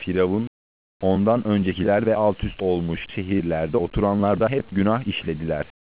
Firavun, ondan öncekiler ve alt üst olmuş şehirlerde oturanlar da hep günah işlediler.